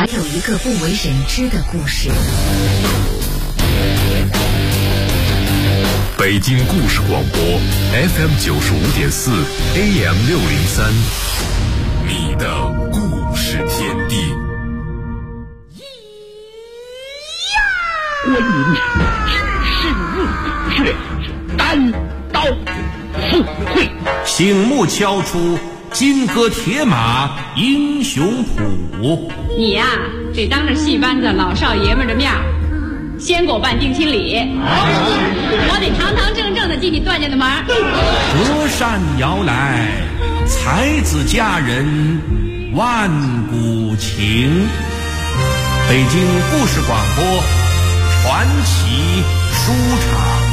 还有一个不为人知的故事。 北京故事广播 FM95.4 AM603， 你的故事天地。 观音只是却单刀赴会， 醒目敲出金戈铁马英雄谱。 你呀，得当着戏班子老少爷们的面先给我办定亲礼，我得堂堂正正的进你段家的门。 隔山遥来，才子佳人万古情。北京故事广播传奇书场。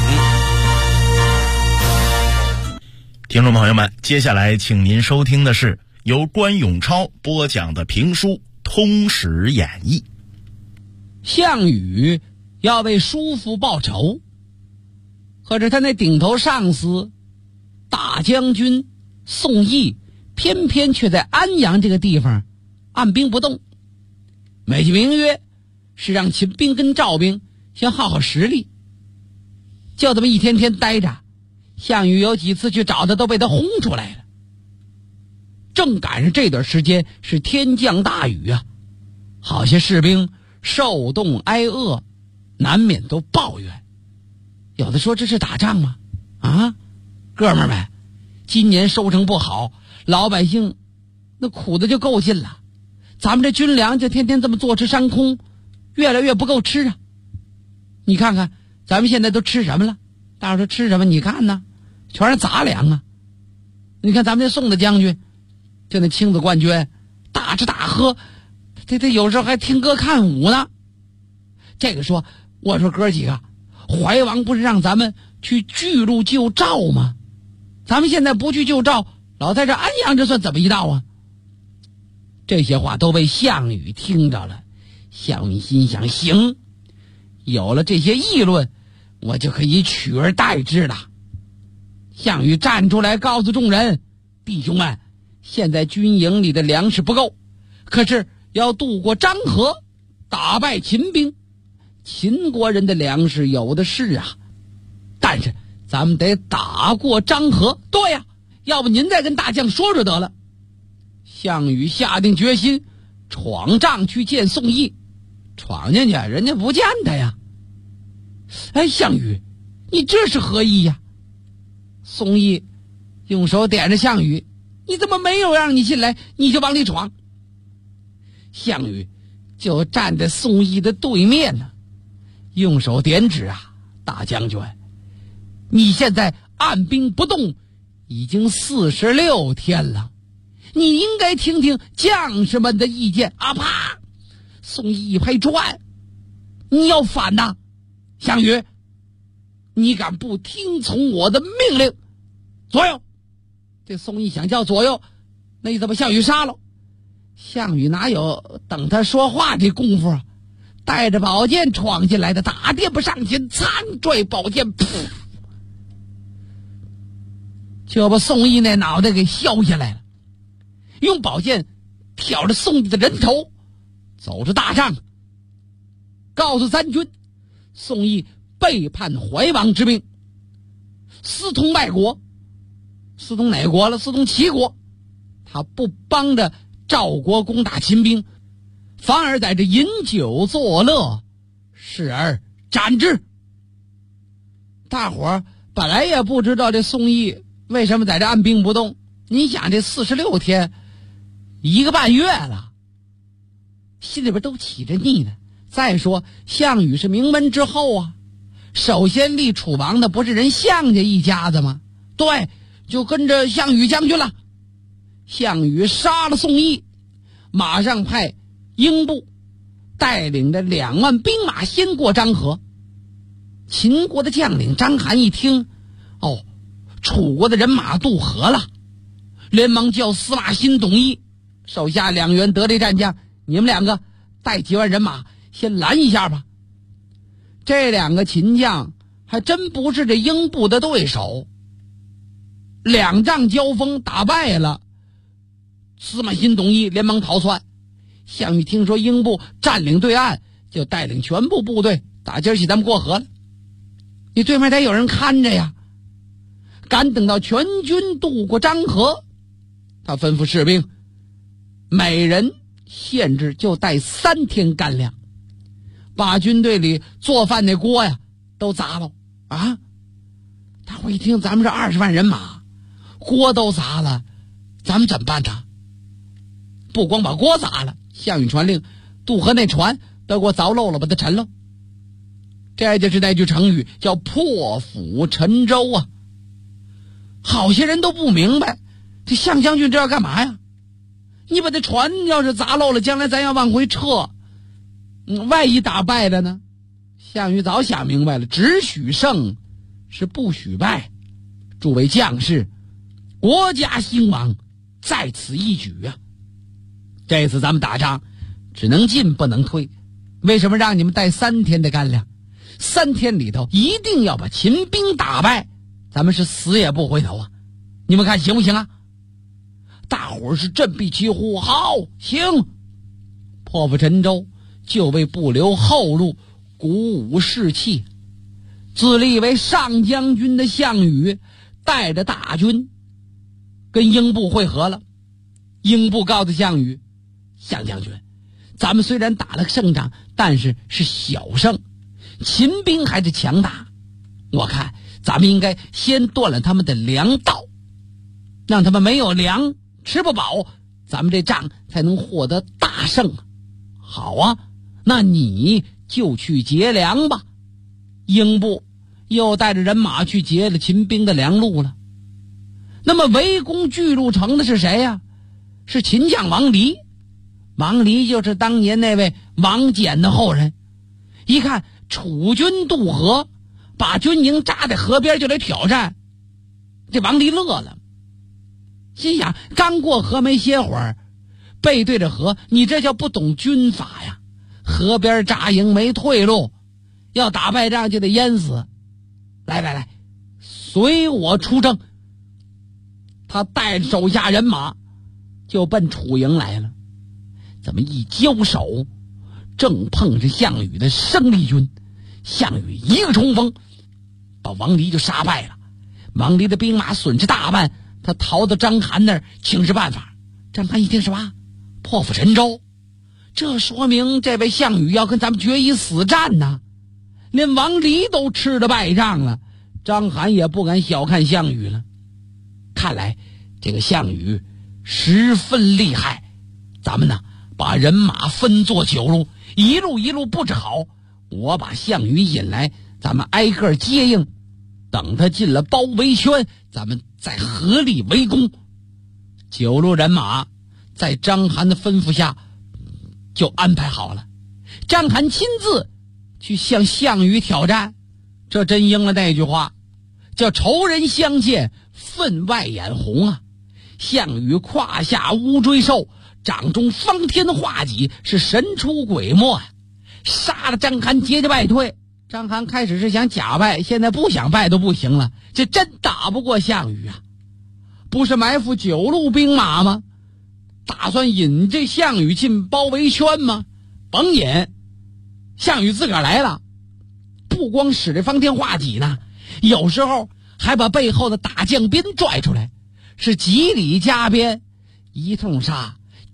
听众朋友们，接下来请您收听的是由关永超播讲的评书《通史演义》。 项羽要为叔父报仇，可是他那顶头上司大将军宋义偏偏却在安阳这个地方按兵不动，美其名曰是让秦兵跟赵兵先耗耗实力，就这么一天天待着。项羽有几次去找他都被他轰出来了。正赶上这段时间是天降大雨啊，好些士兵受冻挨饿，难免都抱怨。有的说这是打仗吗？啊，哥们儿们，今年收成不好，老百姓那苦的就够尽了，咱们这军粮就天天这么坐吃山空，越来越不够吃啊。你看看咱们现在都吃什么了？大伙说吃什么？你看呢，全是杂粮啊。你看咱们这宋的将军，就那青子冠军，大吃大喝，他有时候还听歌看舞呢。这个说，我说哥几个，怀王不是让咱们去巨鹿救赵吗？咱们现在不去救赵，老在这安阳，这算怎么一道啊？这些话都被项羽听着了。项羽心想，行，有了这些议论，我就可以取而代之了。项羽站出来告诉众人，弟兄们，现在军营里的粮食不够，可是要渡过漳河，打败秦兵，秦国人的粮食有的是啊，但是咱们得打过漳河。对呀，要不您再跟大将说说得了。项羽下定决心闯帐去见宋义，闯进去人家不见他呀。哎，项羽，你这是何意呀？宋义用手点着项羽，你怎么没有让你进来，你就往里闯？项羽就站在宋义的对面呢，用手点指啊，大将军，你现在按兵不动已经46天了，你应该听听将士们的意见啊！啪，宋义一拍砖，你要反呐！项羽，你敢不听从我的命令？左右！这宋义想叫左右，那你怎么项羽杀了？项羽哪有等他说话这功夫啊？带着宝剑闯进来的，打垫不上前，参拽宝剑，噗，就把宋义那脑袋给削下来了，用宝剑挑着宋义的人头，走着大帐，告诉三军，宋义背叛怀王之命，私通外国。私通哪国了？私通齐国。他不帮着赵国攻打秦兵，反而在这饮酒作乐，视而斩之。大伙儿本来也不知道这宋义为什么在这按兵不动。你想这46天1个半月了，心里边都起着腻呢。再说项羽是名门之后啊，首先立楚王的不是人项家一家子吗？对，就跟着项羽将军了。项羽杀了宋义，马上派英布带领着2万兵马先过漳河。秦国的将领章邯一听，哦，楚国的人马渡河了，连忙叫司马欣、董翳手下2员得力战将，你们2个带几万人马先拦一下吧。这2个秦将还真不是这英布的对手，2仗交锋打败了，司马欣、董翳连忙逃窜， 项羽听说英布占领对岸，就带领全部部队打今儿起咱们过河了。你对面得有人看着呀。赶等到全军渡过漳河，他吩咐士兵每人限制就带3天干粮，把军队里做饭那锅呀都砸了啊！大伙一听咱们这20万人马，锅都砸了，咱们怎么办呢？不光把锅砸了，项羽传令渡河那船都给我凿漏了，把它沉了。这就是那句成语叫破釜沉舟啊。好些人都不明白，这项将军这要干嘛呀？你把这船要是砸漏了，将来咱要往回撤，万一打败了呢？项羽早想明白了，只许胜，是不许败。诸位将士，国家兴亡在此一举啊！这次咱们打仗只能进不能退，为什么让你们带3天的干粮？3天里头一定要把秦兵打败，咱们是死也不回头啊！你们看行不行啊？大伙儿是振臂齐呼，好，行！破釜沉舟，就为不留后路，鼓舞士气。自立为上将军的项羽带着大军跟英布会合了。英布告诉项羽，项将军，咱们虽然打了胜仗，但是是小胜，秦兵还是强大，我看咱们应该先断了他们的粮道，让他们没有粮吃不饱，咱们这仗才能获得大胜。好啊，那你就去劫粮吧。英布又带着人马去劫了秦兵的粮路了。那么围攻巨鹿城的是谁呀？是秦将王离。王离就是当年那位王翦的后人。一看楚军渡河，把军营扎在河边就来挑战，这王离乐了，心想刚过河没歇会儿，背对着河，你这叫不懂军法呀！河边扎营没退路，要打败仗就得淹死。来，随我出征。他带着手下人马就奔楚营来了。怎么一交手，正碰着项羽的生力军，项羽一个冲锋，把王离就杀败了。王离的兵马损失大半，他逃到章邯那儿请示办法。章邯一听什么？破釜沉舟，这说明这位项羽要跟咱们决一死战呢。连王离都吃了败仗了，章邯也不敢小看项羽了。看来这个项羽十分厉害，咱们呢把人马分作9路，一路布置好，我把项羽引来，咱们挨个接应，等他进了包围圈，咱们再合力围攻。9路人马在章邯的吩咐下就安排好了。章邯亲自去向项羽挑战，这真应了那句话，叫仇人相见分外眼红啊！项羽胯下乌骓兽，掌中方天画戟，是神出鬼没啊！杀了章邯节节败退。章邯开始是想假败，现在不想败都不行了，这真打不过项羽啊！不是埋伏9路兵马吗？打算引这项羽进包围圈吗？甭引，项羽自个儿来了，不光使这方天画戟呢，有时候还把背后的打将鞭拽出来，是几里加鞭，一通杀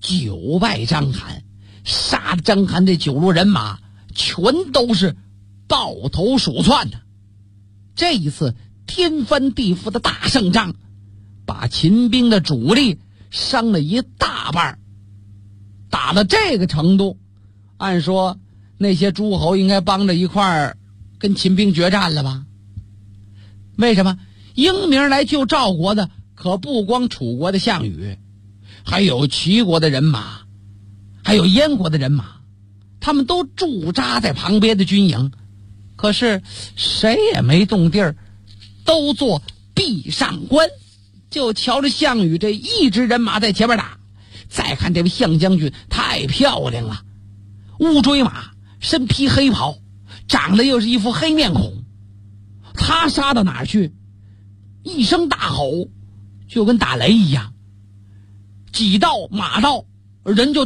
，9败章邯。杀了章邯这9路人马全都是抱头鼠窜的。这一次天翻地覆的大胜仗，把秦兵的主力伤了一大半。打到这个程度，按说那些诸侯应该帮着一块儿跟秦兵决战了吧？为什么？英明来救赵国的可不光楚国的项羽，还有齐国的人马，还有燕国的人马，他们都驻扎在旁边的军营，可是谁也没动地儿，都做壁上观，就瞧着项羽这一支人马在前面打。再看这位项将军太漂亮了，乌骓马，身披黑袍，长得又是一副黑面孔。他杀到哪儿去，一声大吼，就跟打雷一样，戟到马到，人就到，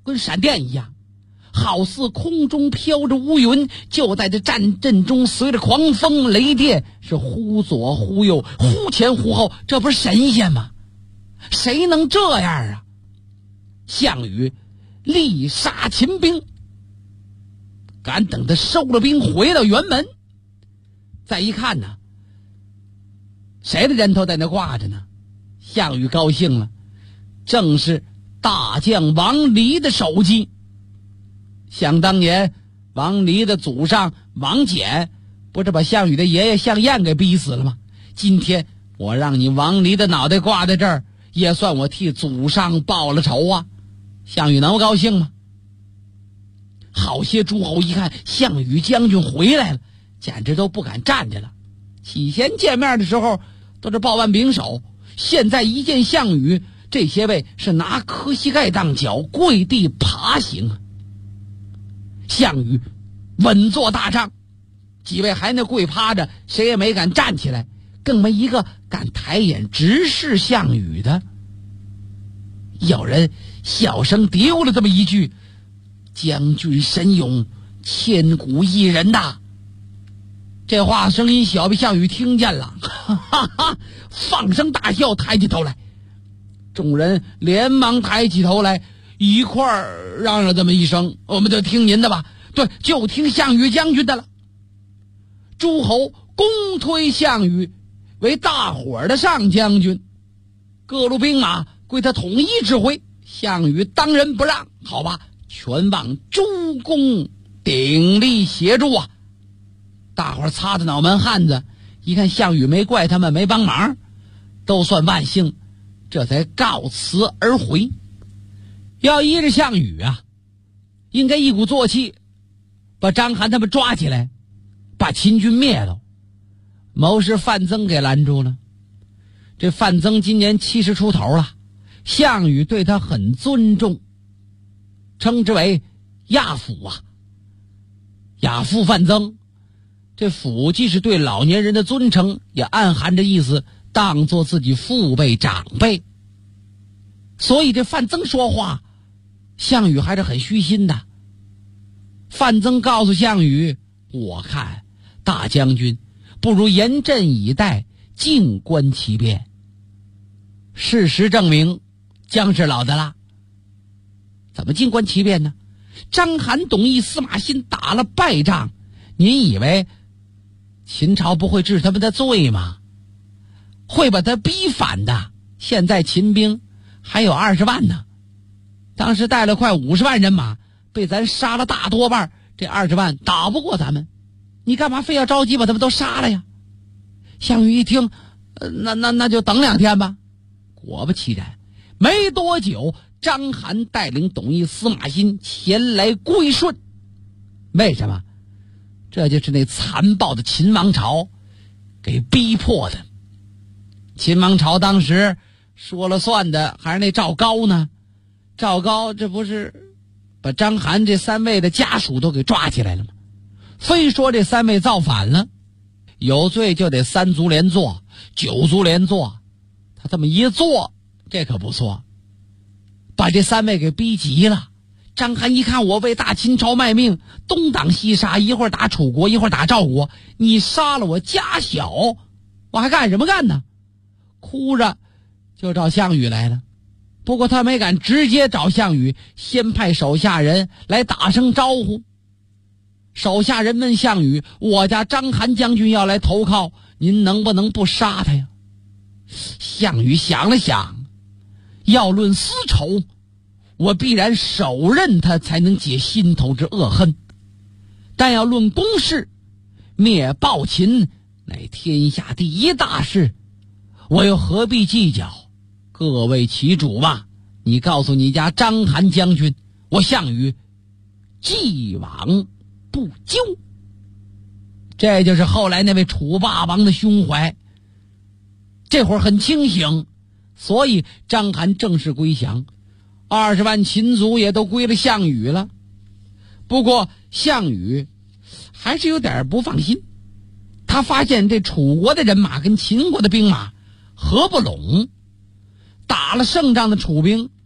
跟闪电一样，好似空中飘着乌云，就在这战阵中随着狂风雷电是忽左忽右，忽前忽后，这不是神仙吗？谁能这样啊？项羽力杀秦兵，赶等他收了兵回到辕门，再一看呢，谁的人头在那挂着呢？项羽高兴了，正是大将王离的首级。想当年王离的祖上王翦不是把项羽的爷爷项燕给逼死了吗？今天我让你王离的脑袋挂在这儿，也算我替祖上报了仇啊！项羽能不高兴吗？好些诸侯一看项羽将军回来了，简直都不敢站着了。起先见面的时候都是抱腕拱手，现在一见项羽，这些位是拿磕膝盖当脚，跪地爬行。项羽稳坐大帐，几位还那跪趴着，谁也没敢站起来，更没一个敢抬眼直视项羽的。有人小声丢了这么一句：“将军神勇，千古一人呐。”这话声音小，被项羽听见了，哈哈哈，放声大笑，抬起头来。众人连忙抬起头来，一块儿嚷嚷这么一声：“我们就听您的吧。”对，就听项羽将军的了。诸侯公推项羽为大伙的上将军，各路兵马归他统一指挥。项羽当仁不让，好吧，全望诸公鼎力协助啊！大伙擦着脑门汗子，一看项羽没怪他们，没帮忙，都算万幸，这才告辞而回。要依着项羽啊，应该一鼓作气把章邯他们抓起来，把秦军灭了。谋士范增给拦住了。这范增今年70出头了，项羽对他很尊重，称之为亚父啊。亚父范增，这父既是对老年人的尊称，也暗含着意思当作自己父辈长辈。所以这范增说话，项羽还是很虚心的。范增告诉项羽：“我看大将军不如严阵以待，静观其变。”事实证明，姜是老的啦。怎么静观其变呢？章邯、董翳、司马欣打了败仗，您以为秦朝不会治他们的罪吗？会把他逼反的。现在秦兵还有20万呢，当时带了快50万人马，被咱杀了大多半，这20万打不过咱们，你干嘛非要着急把他们都杀了呀？项羽一听，那就等2天吧。果不其然，没多久，章邯带领董翳、司马欣前来归顺。为什么？这就是那残暴的秦王朝给逼迫的。秦王朝当时说了算的还是那赵高呢。赵高这不是把章邯这3位的家属都给抓起来了吗？非说这3位造反了，有罪就得3族连坐、9族连坐。他这么一做，这可不错，把这3位给逼急了。章邯一看，我为大秦朝卖命，东挡西杀，一会儿打楚国，一会儿打赵国，你杀了我家小，我还干什么干呢？哭着就找项羽来了。不过他没敢直接找项羽，先派手下人来打声招呼。手下人问项羽：“我家章邯将军要来投靠，您能不能不杀他呀？”项羽想了想，要论私仇，我必然手刃他，才能解心头之恶恨。但要论公事，灭暴秦乃天下第一大事，我又何必计较？各为其主吧。你告诉你家章邯将军，我项羽既往不咎。这就是后来那位楚霸王的胸怀。这会儿很清醒，所以章邯正式归降，20万秦族也都归了项羽了。不过项羽还是有点不放心，他发现这楚国的人马跟秦国的兵马合不拢，打了胜仗的楚兵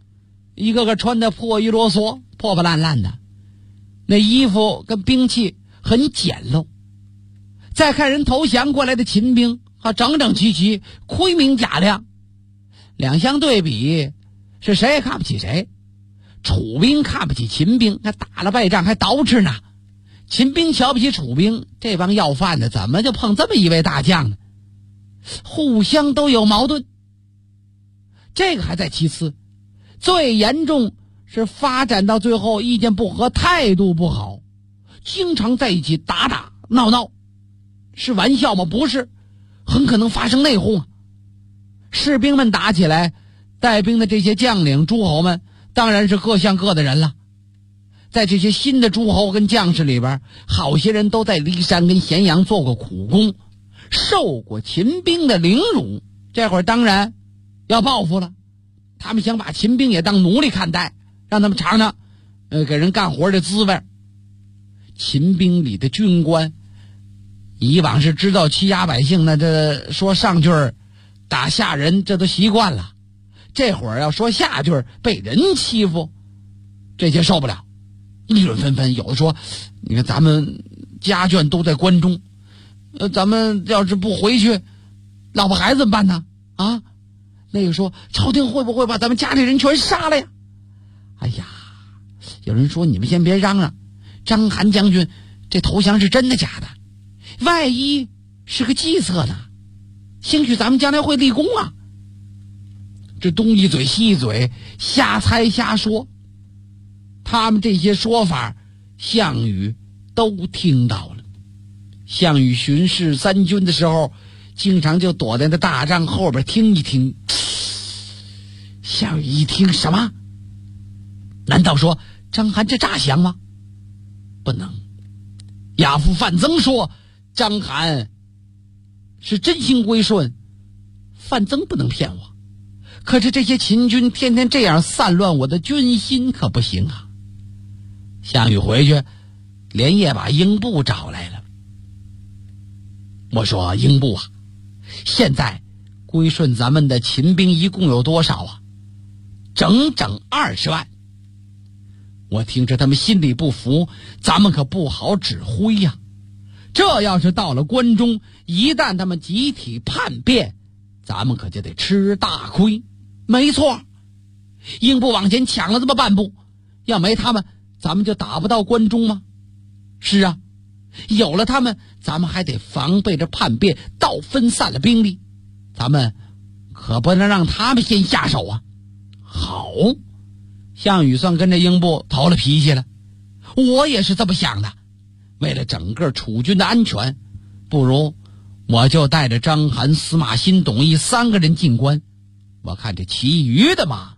一个个穿的破衣啰嗦、破破烂烂的，那衣服跟兵器很简陋。再看人投降过来的秦兵，整整齐齐，盔明甲亮，两相对比，是谁也看不起谁。楚兵看不起秦兵，那打了败仗还捯饬呢；秦兵瞧不起楚兵，这帮要饭的怎么就碰这么一位大将呢？互相都有矛盾。这个还在其次，最严重是发展到最后意见不合，态度不好，经常在一起打打闹闹。是玩笑吗？不是，很可能发生内讧。士兵们打起来，带兵的这些将领诸侯们当然是各像各的人了。在这些新的诸侯跟将士里边，好些人都在骊山跟咸阳做过苦工，受过秦兵的凌辱，这会儿当然要报复了。他们想把秦兵也当奴隶看待，让他们尝尝给人干活的滋味。秦兵里的军官以往是知道欺压百姓，那这说上句打下人这都习惯了，这会儿要说下句被人欺负，这些受不了，议论纷纷。有的说，你看咱们家眷都在关中，咱们要是不回去，老婆孩子怎么办呢？啊，那个说朝廷会不会把咱们家里人全杀了呀？哎呀，有人说你们先别嚷嚷，章邯将军这投降是真的假的？万一是个计策呢？兴许咱们将来会立功啊！这东一嘴西一嘴，瞎猜瞎说。他们这些说法，项羽都听到了。项羽巡视三军的时候，经常就躲在那大帐后边听一听。项羽一听，什么？难道说章邯这诈降吗？不能。亚父范增说章邯是真心归顺，范增不能骗我。可是这些秦军天天这样散乱我的军心，可不行啊！项羽回去连夜把英布找来了。我说，英布啊，现在归顺咱们的秦兵一共有多少啊？整整20万。我听着他们心里不服，咱们可不好指挥呀。这要是到了关中，一旦他们集体叛变，咱们可就得吃大亏。没错，英布往前抢了这么半步，要没他们，咱们就打不到关中吗？是啊，有了他们，咱们还得防备着叛变，倒分散了兵力，咱们可不能让他们先下手啊。好，项羽算跟着英布投了脾气了。我也是这么想的，为了整个楚军的安全，不如我就带着章邯、司马欣、董翳3个人进关，我看这其余的嘛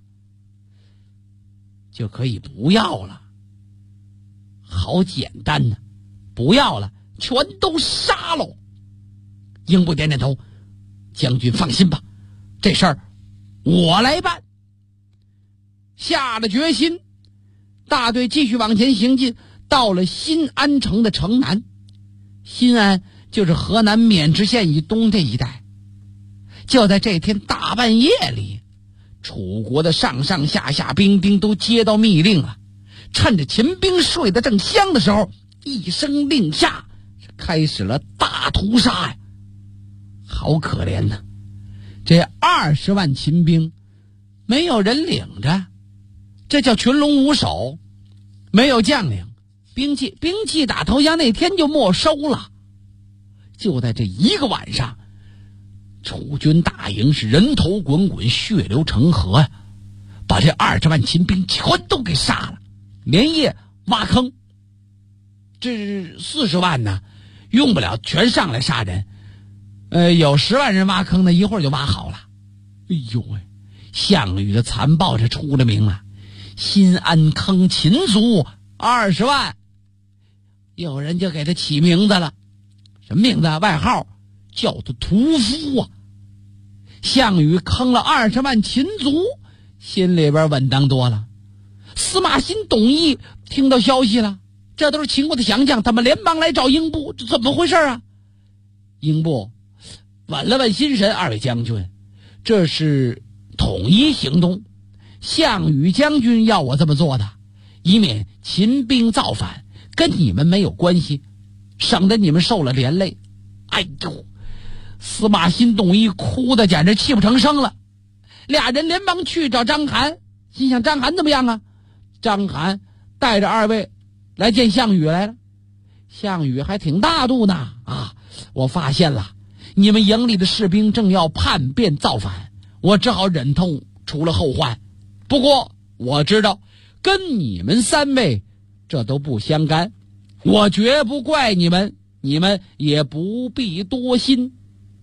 就可以不要了。好简单呢，不要了，全都杀喽。英布点点头，将军放心吧，这事儿我来办。下了决心，大队继续往前行进，到了新安城的城南。新安就是河南渑池县以东这一带。就在这天大半夜里，楚国的上上下下兵丁都接到密令了，趁着秦兵睡得正香的时候，一声令下，开始了大屠杀呀！好可怜呐，这20万秦兵没有人领着，这叫群龙无首，没有将领，兵器打投降那天就没收了。就在这一个晚上，楚军大营是人头滚滚，血流成河呀，把这20万秦兵全都给杀了，连夜挖坑。这40万呢，用不了全上来杀人，有10万人挖坑呢，一会儿就挖好了。哎呦喂，项羽的残暴这出了名了，新安坑秦族20万，有人就给他起名字了。什么名字？外号叫做屠夫啊！项羽坑了20万秦族，心里边稳当多了。司马欣、董翳听到消息了，这都是秦国的降将，他们连忙来找英布，这怎么回事啊？英布稳了稳心神，2位将军，这是统一行动， 项羽将军要我这么做的，以免秦兵造反，跟你们没有关系，省得你们受了连累。哎呦，司马欣、董翳哭得简直泣不成声了。俩人连忙去找章邯，心想章邯怎么样啊？章邯带着二位来见项羽来了。项羽还挺大度呢啊！我发现了，你们营里的士兵正要叛变造反，我只好忍痛除了后患。不过我知道跟你们三位这都不相干，我绝不怪你们，你们也不必多心。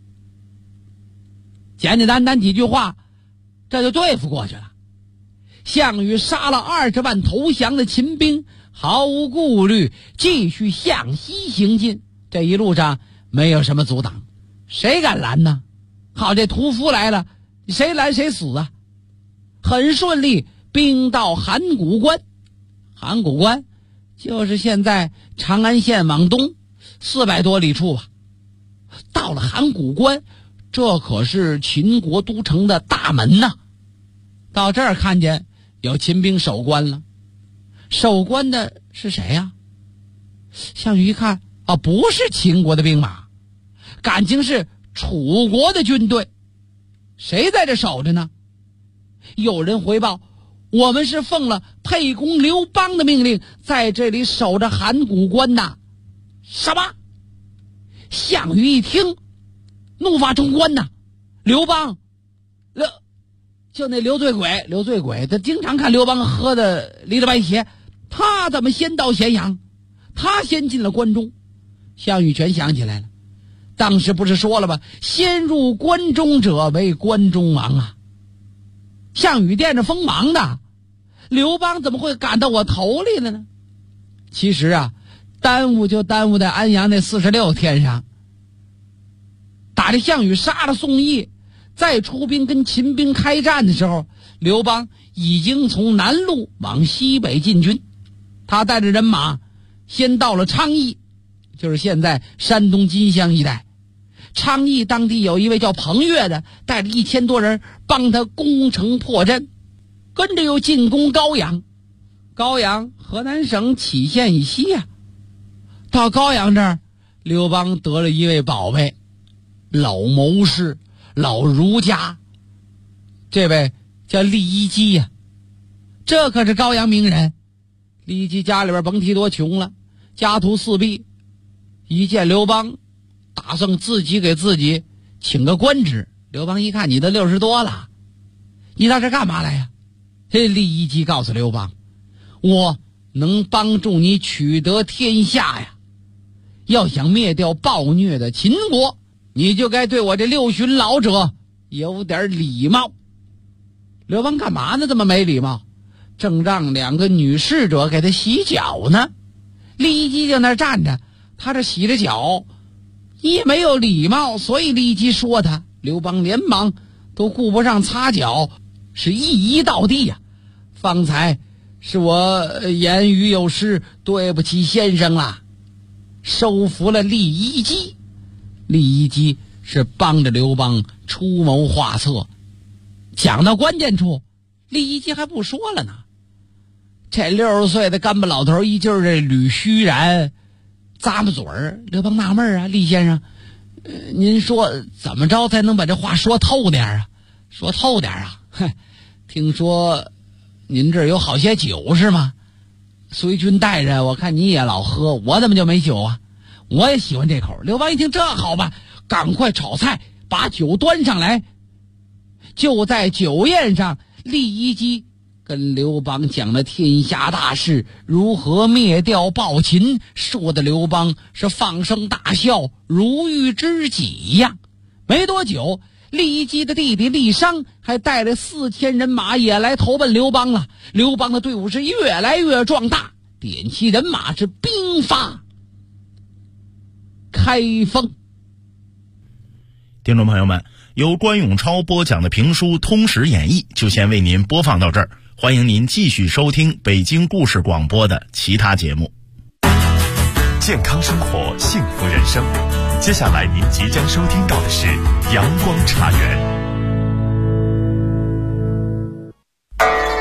简简单单几句话，这就对付过去了。项羽杀了20万投降的秦兵，毫无顾虑继续向西行进。这一路上没有什么阻挡，谁敢拦呢？好，这屠夫来了，谁拦谁死啊！很顺利，兵到函谷关。函谷关就是现在长安县往东400多里处吧。到了函谷关，这可是秦国都城的大门呐。到这儿看见有秦兵守关了，守关的是谁呀？项羽一看啊，不是秦国的兵马，感情是楚国的军队。谁在这守着呢？有人回报，我们是奉了沛公刘邦的命令，在这里守着函谷关的。什么？项羽一听，怒发冲冠呐！刘邦，就那刘醉鬼，他经常看刘邦喝的离了白鞋，他怎么先到咸阳？他先进了关中。项羽全想起来了，当时不是说了吗？先入关中者为关中王啊！项羽惦着锋芒的，刘邦怎么会赶到我头里了呢？其实啊，耽误就耽误在安阳那46天上。打着项羽杀了宋义，再出兵跟秦兵开战的时候，刘邦已经从南路往西北进军。他带着人马先到了昌邑，就是现在山东金乡一带。昌邑当地有一位叫彭越的，带着1000多人帮他攻城破阵，跟着又进攻高阳。高阳河南省杞县以西啊。到高阳这儿，刘邦得了一位宝贝，老谋士，老儒家，这位叫利益基呀。这可是高阳名人。利益基家里边甭提多穷了，家徒四壁。一见刘邦，打算自己给自己请个官职。刘邦一看，你都60多了，你到这干嘛来呀？这利益基告诉刘邦，我能帮助你取得天下呀。要想灭掉暴虐的秦国，你就该对我这6旬老者有点礼貌。刘邦干嘛呢？这么没礼貌？正让2个女侍者给他洗脚呢。利益基就那站着，他这洗着脚，一没有礼貌，所以利益基说他。刘邦连忙都顾不上擦脚，是一一到地呀。方才是我言语有失，对不起先生啦。收服了利益基。利益基是帮着刘邦出谋划策。讲到关键处，利益基还不说了呢。这60岁的干巴老头依旧这吕虚然咂巴嘴儿。刘邦纳闷啊，利先生，您说怎么着才能把这话说透点啊？说透点啊？听说您这儿有好些酒是吗？随军带着，我看你也老喝，我怎么就没酒啊？我也喜欢这口。刘邦一听，这好吧，赶快炒菜，把酒端上来。就在酒宴上，利益基跟刘邦讲了天下大事，如何灭掉暴秦，说的刘邦是放声大笑，如遇知己呀。没多久，利益基的弟弟利商还带着4000人马也来投奔刘邦了。刘邦的队伍是越来越壮大，点齐人马是兵发开封。 听众朋友们，由关永超播讲的评书《通史演义》就先为您播放到这儿，欢迎您继续收听北京故事广播的其他节目。 健康生活，幸福人生。接下来您即将收听到的是阳光茶园。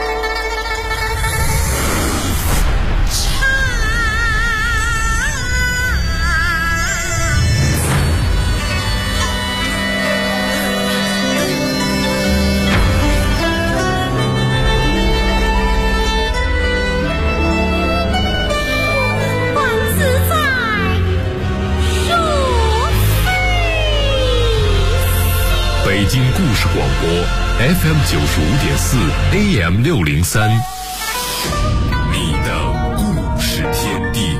京故事广播 FM 95.4 AM 603，你的故事天地。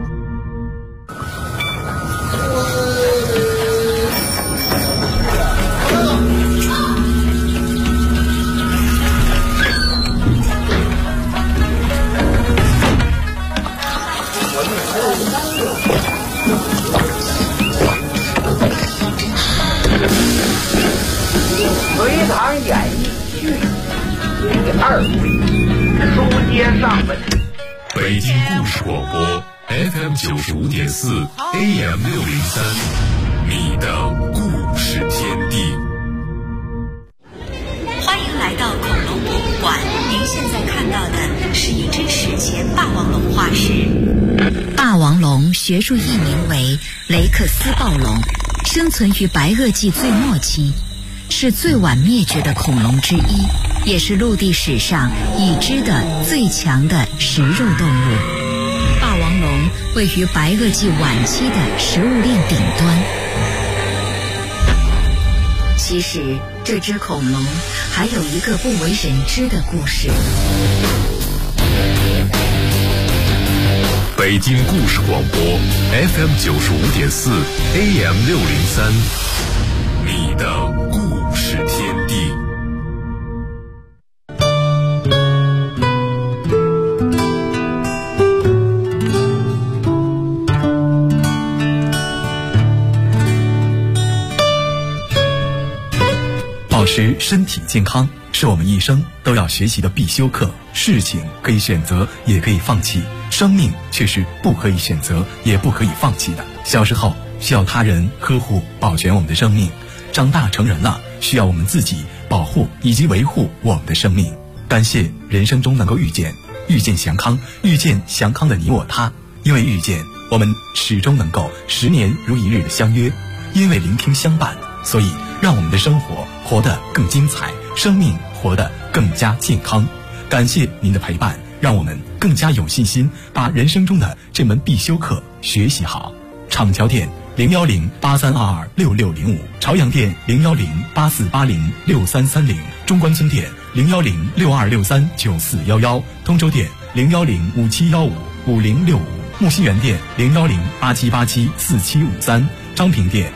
隋唐演义续第2回，书接上文。 北京故事广播 FM 95.4 AM 603，你的故事天地。 欢迎来到恐龙博物馆，您现在看到的是一只史前霸王龙化石。霸王龙学术译名为雷克斯暴龙，生存于白垩纪最末期，是最晚灭绝的恐龙之一，也是陆地史上已知的最强的食肉动物。霸王龙位于白垩纪晚期的食物链顶端。其实这只恐龙还有一个不为人知的故事。 北京故事广播 FM 95.4 AM 603，你的故事天地。 保持身体健康是我们一生都要学习的必修课。事情可以选择，也可以放弃，生命却是不可以选择，也不可以放弃的。小时候需要他人呵护保全我们的生命，长大成人了需要我们自己保护以及维护我们的生命。感谢人生中能够遇见祥康，遇见祥康的你我他。因为遇见，我们始终能够10年如一日的相约；因为聆听相伴，所以让我们的生活活得更精彩，生命活得更加健康。感谢您的陪伴，让我们更加有信心把人生中的这门必修课学习好。厂桥店01083226605，朝阳店01084806330，中关村店01062639411，通州店01057155065，木樨园店01087874753，昌平店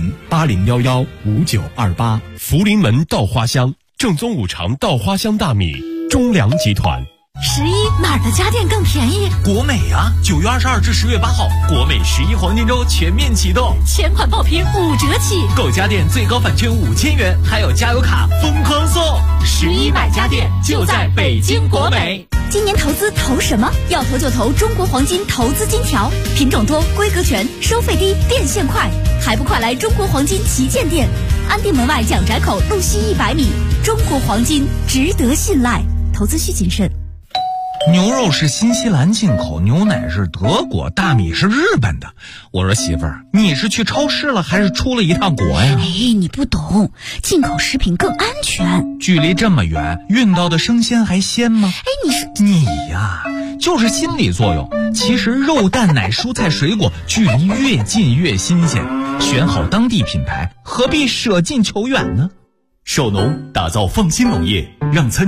01080115928。 福临门稻花香，正宗五常稻花香大米，中粮集团。 11哪儿的家电更便宜？ 国美啊！9月22至10月8号，国美11黄金周全面启动， 前款爆品5折起， 购家电最高返券5000元，还有加油卡疯狂送。 11买家电就在北京国美。今年投资投什么？要投就投中国黄金投资金条，品种多，规格全，收费低，变现快，还不快来中国黄金旗舰店？安定门外蒋宅口路西100米，中国黄金值得信赖，投资需谨慎。 牛肉是新西兰进口，牛奶是德国，大米是日本的。我说媳妇儿，你是去超市了还是出了一趟国呀？ 哎，你不懂，进口食品更安全。 距离这么远，运到的生鲜还鲜吗？ 哎， 你呀，就是心理作用。其实肉蛋奶蔬菜水果距离越近越新鲜，选好当地品牌，何必舍近求远呢？ 首农打造放心农业，让参